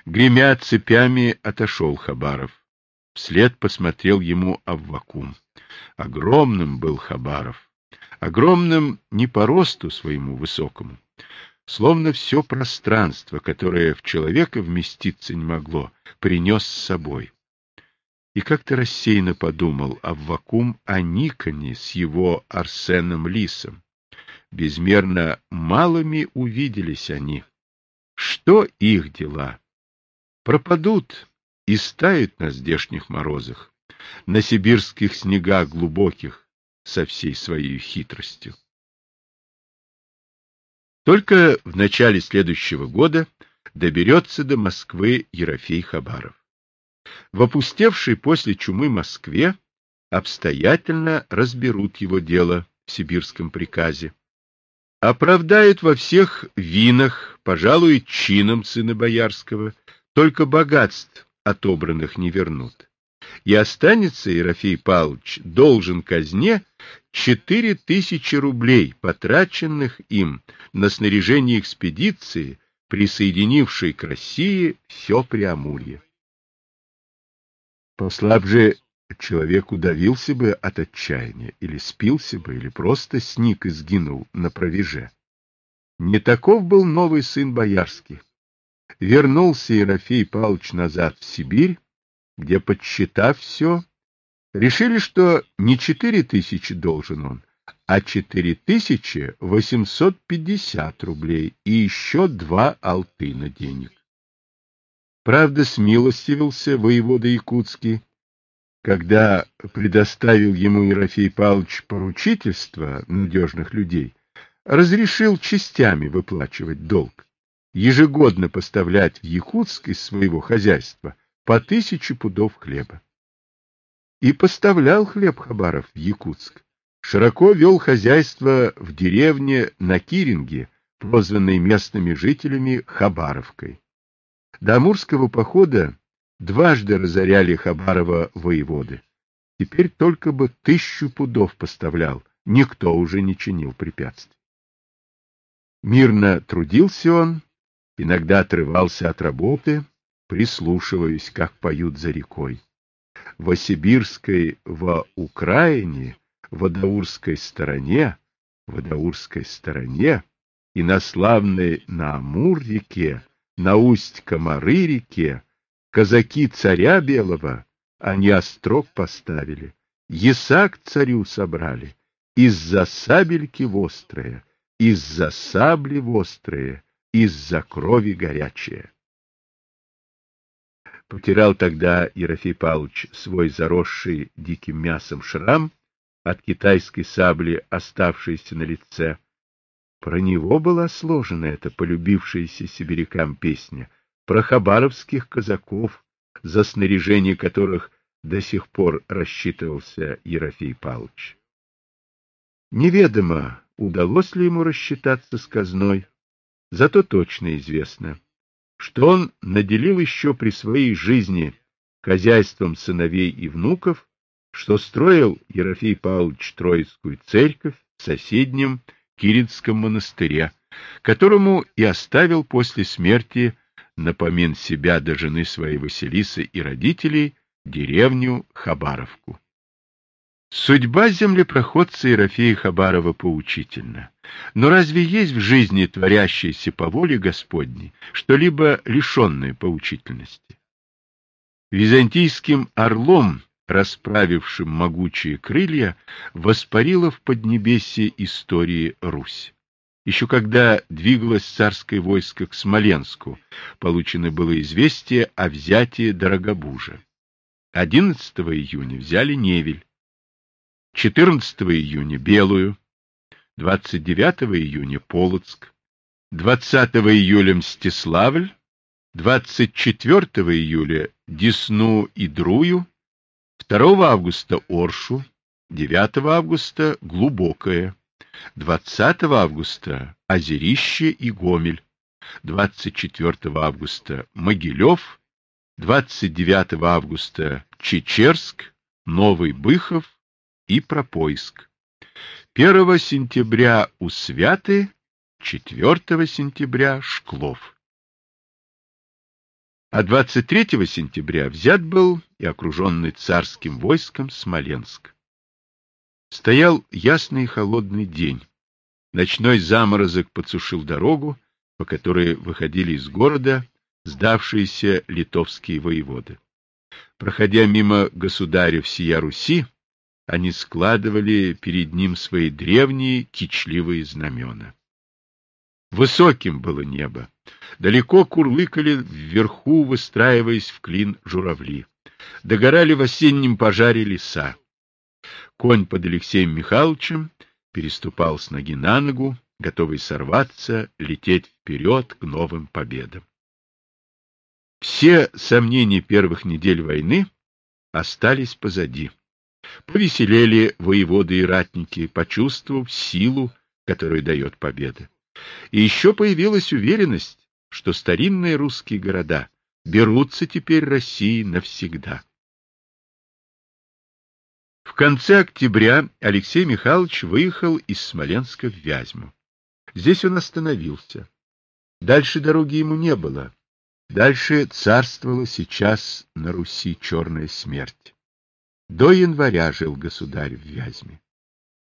Гремя цепями, отошел Хабаров. Вслед посмотрел ему Аввакум. Огромным был Хабаров. Огромным не по росту своему высокому. Словно все пространство, которое в человека вместиться не могло, принес с собой. И как-то рассеянно подумал Аввакум о Никоне с его Арсеном Лисом. Безмерно малыми увиделись они. Что их дела? Пропадут и стают на здешних морозах, на сибирских снегах глубоких, со всей своей хитростью. Только в начале следующего года доберется до Москвы Ерофей Хабаров. В опустевшей после чумы Москве обстоятельно разберут его дело в сибирском приказе. Оправдают во всех винах, пожалуй, чином сына боярского, только богатств отобранных не вернут. И останется Ерофей Павлович должен казне 4000 рублей, потраченных им на снаряжение экспедиции, присоединившей к России все Преамурье. Послаб же человек удавился бы от отчаяния, или спился бы, или просто сник и сгинул на провиже. Не таков был новый сын боярский. Вернулся Ерофей Павлович назад в Сибирь, где, подсчитав все, решили, что не 4000 должен он, а 4850 рублей и еще 2 алтына денег. Правда, смилостивился воевода якутский, когда предоставил ему Ерофей Павлович поручительство надежных людей, разрешил частями выплачивать долг, ежегодно поставлять в Якутск из своего хозяйства по 1000 пудов хлеба. И поставлял хлеб Хабаров в Якутск. Широко вел хозяйство в деревне на Киринге, прозванной местными жителями Хабаровкой. До Амурского похода дважды разоряли Хабарова воеводы. Теперь только бы 1000 пудов поставлял, никто уже не чинил препятствий. Мирно трудился он, иногда отрывался от работы, прислушиваясь, как поют за рекой. В Осибирской во Украине, в Адаурской стороне и на славной на Амур-реке, на Усть-Комары-реке, казаки царя Белого, они острог поставили, ясак царю собрали, из-за сабельки вострые, из-за сабли вострые, из-за крови горячие. Потирал тогда Ерофей Павлович свой заросший диким мясом шрам от китайской сабли, оставшейся на лице. Про него была сложена эта полюбившаяся сибирякам песня, про хабаровских казаков, за снаряжение которых до сих пор рассчитывался Ерофей Павлович. Неведомо, удалось ли ему рассчитаться с казной, зато точно известно, что он наделил еще при своей жизни хозяйством сыновей и внуков, что строил Ерофей Павлович Троицкую церковь в соседнем Киринском монастыре, которому и оставил после смерти напомин себя до жены своей Василисы и родителей деревню Хабаровку. Судьба землепроходца Ерофея Хабарова поучительна. Но разве есть в жизни, творящейся по воле Господней, что-либо лишенное поучительности? Византийским орлом, расправившим могучие крылья, воспарила в поднебесье истории Русь. Еще когда двигалось царское войско к Смоленску, получено было известие о взятии Дорогобужа. 11 июня взяли Невель, 14 июня Белую, 29 июня Полоцк, 20 июля Мстиславль, 24 июля Десну и Друю, 2 августа Оршу, 9 августа Глубокое, 20 августа Озерище и Гомель, 24 августа Могилев, 29 августа Чечерск, Новый Быхов и Пропойск. 1 сентября Усвяты, 4 сентября Шклов. А 23 сентября взят был и окруженный царским войском Смоленск. Стоял ясный и холодный день. Ночной заморозок подсушил дорогу, по которой выходили из города сдавшиеся литовские воеводы. Проходя мимо государя всея Руси, они складывали перед ним свои древние кичливые знамена. Высоким было небо. Далеко курлыкали вверху, выстраиваясь в клин журавли. Догорали в осеннем пожаре леса. Конь под Алексеем Михайловичем переступал с ноги на ногу, готовый сорваться, лететь вперед к новым победам. Все сомнения первых недель войны остались позади. Повеселели воеводы и ратники, почувствовав силу, которую дает победа. И еще появилась уверенность, что старинные русские города берутся теперь России навсегда. В конце октября Алексей Михайлович выехал из Смоленска в Вязьму. Здесь он остановился. Дальше дороги ему не было. Дальше царствовала сейчас на Руси черная смерть. До января жил государь в Вязьме.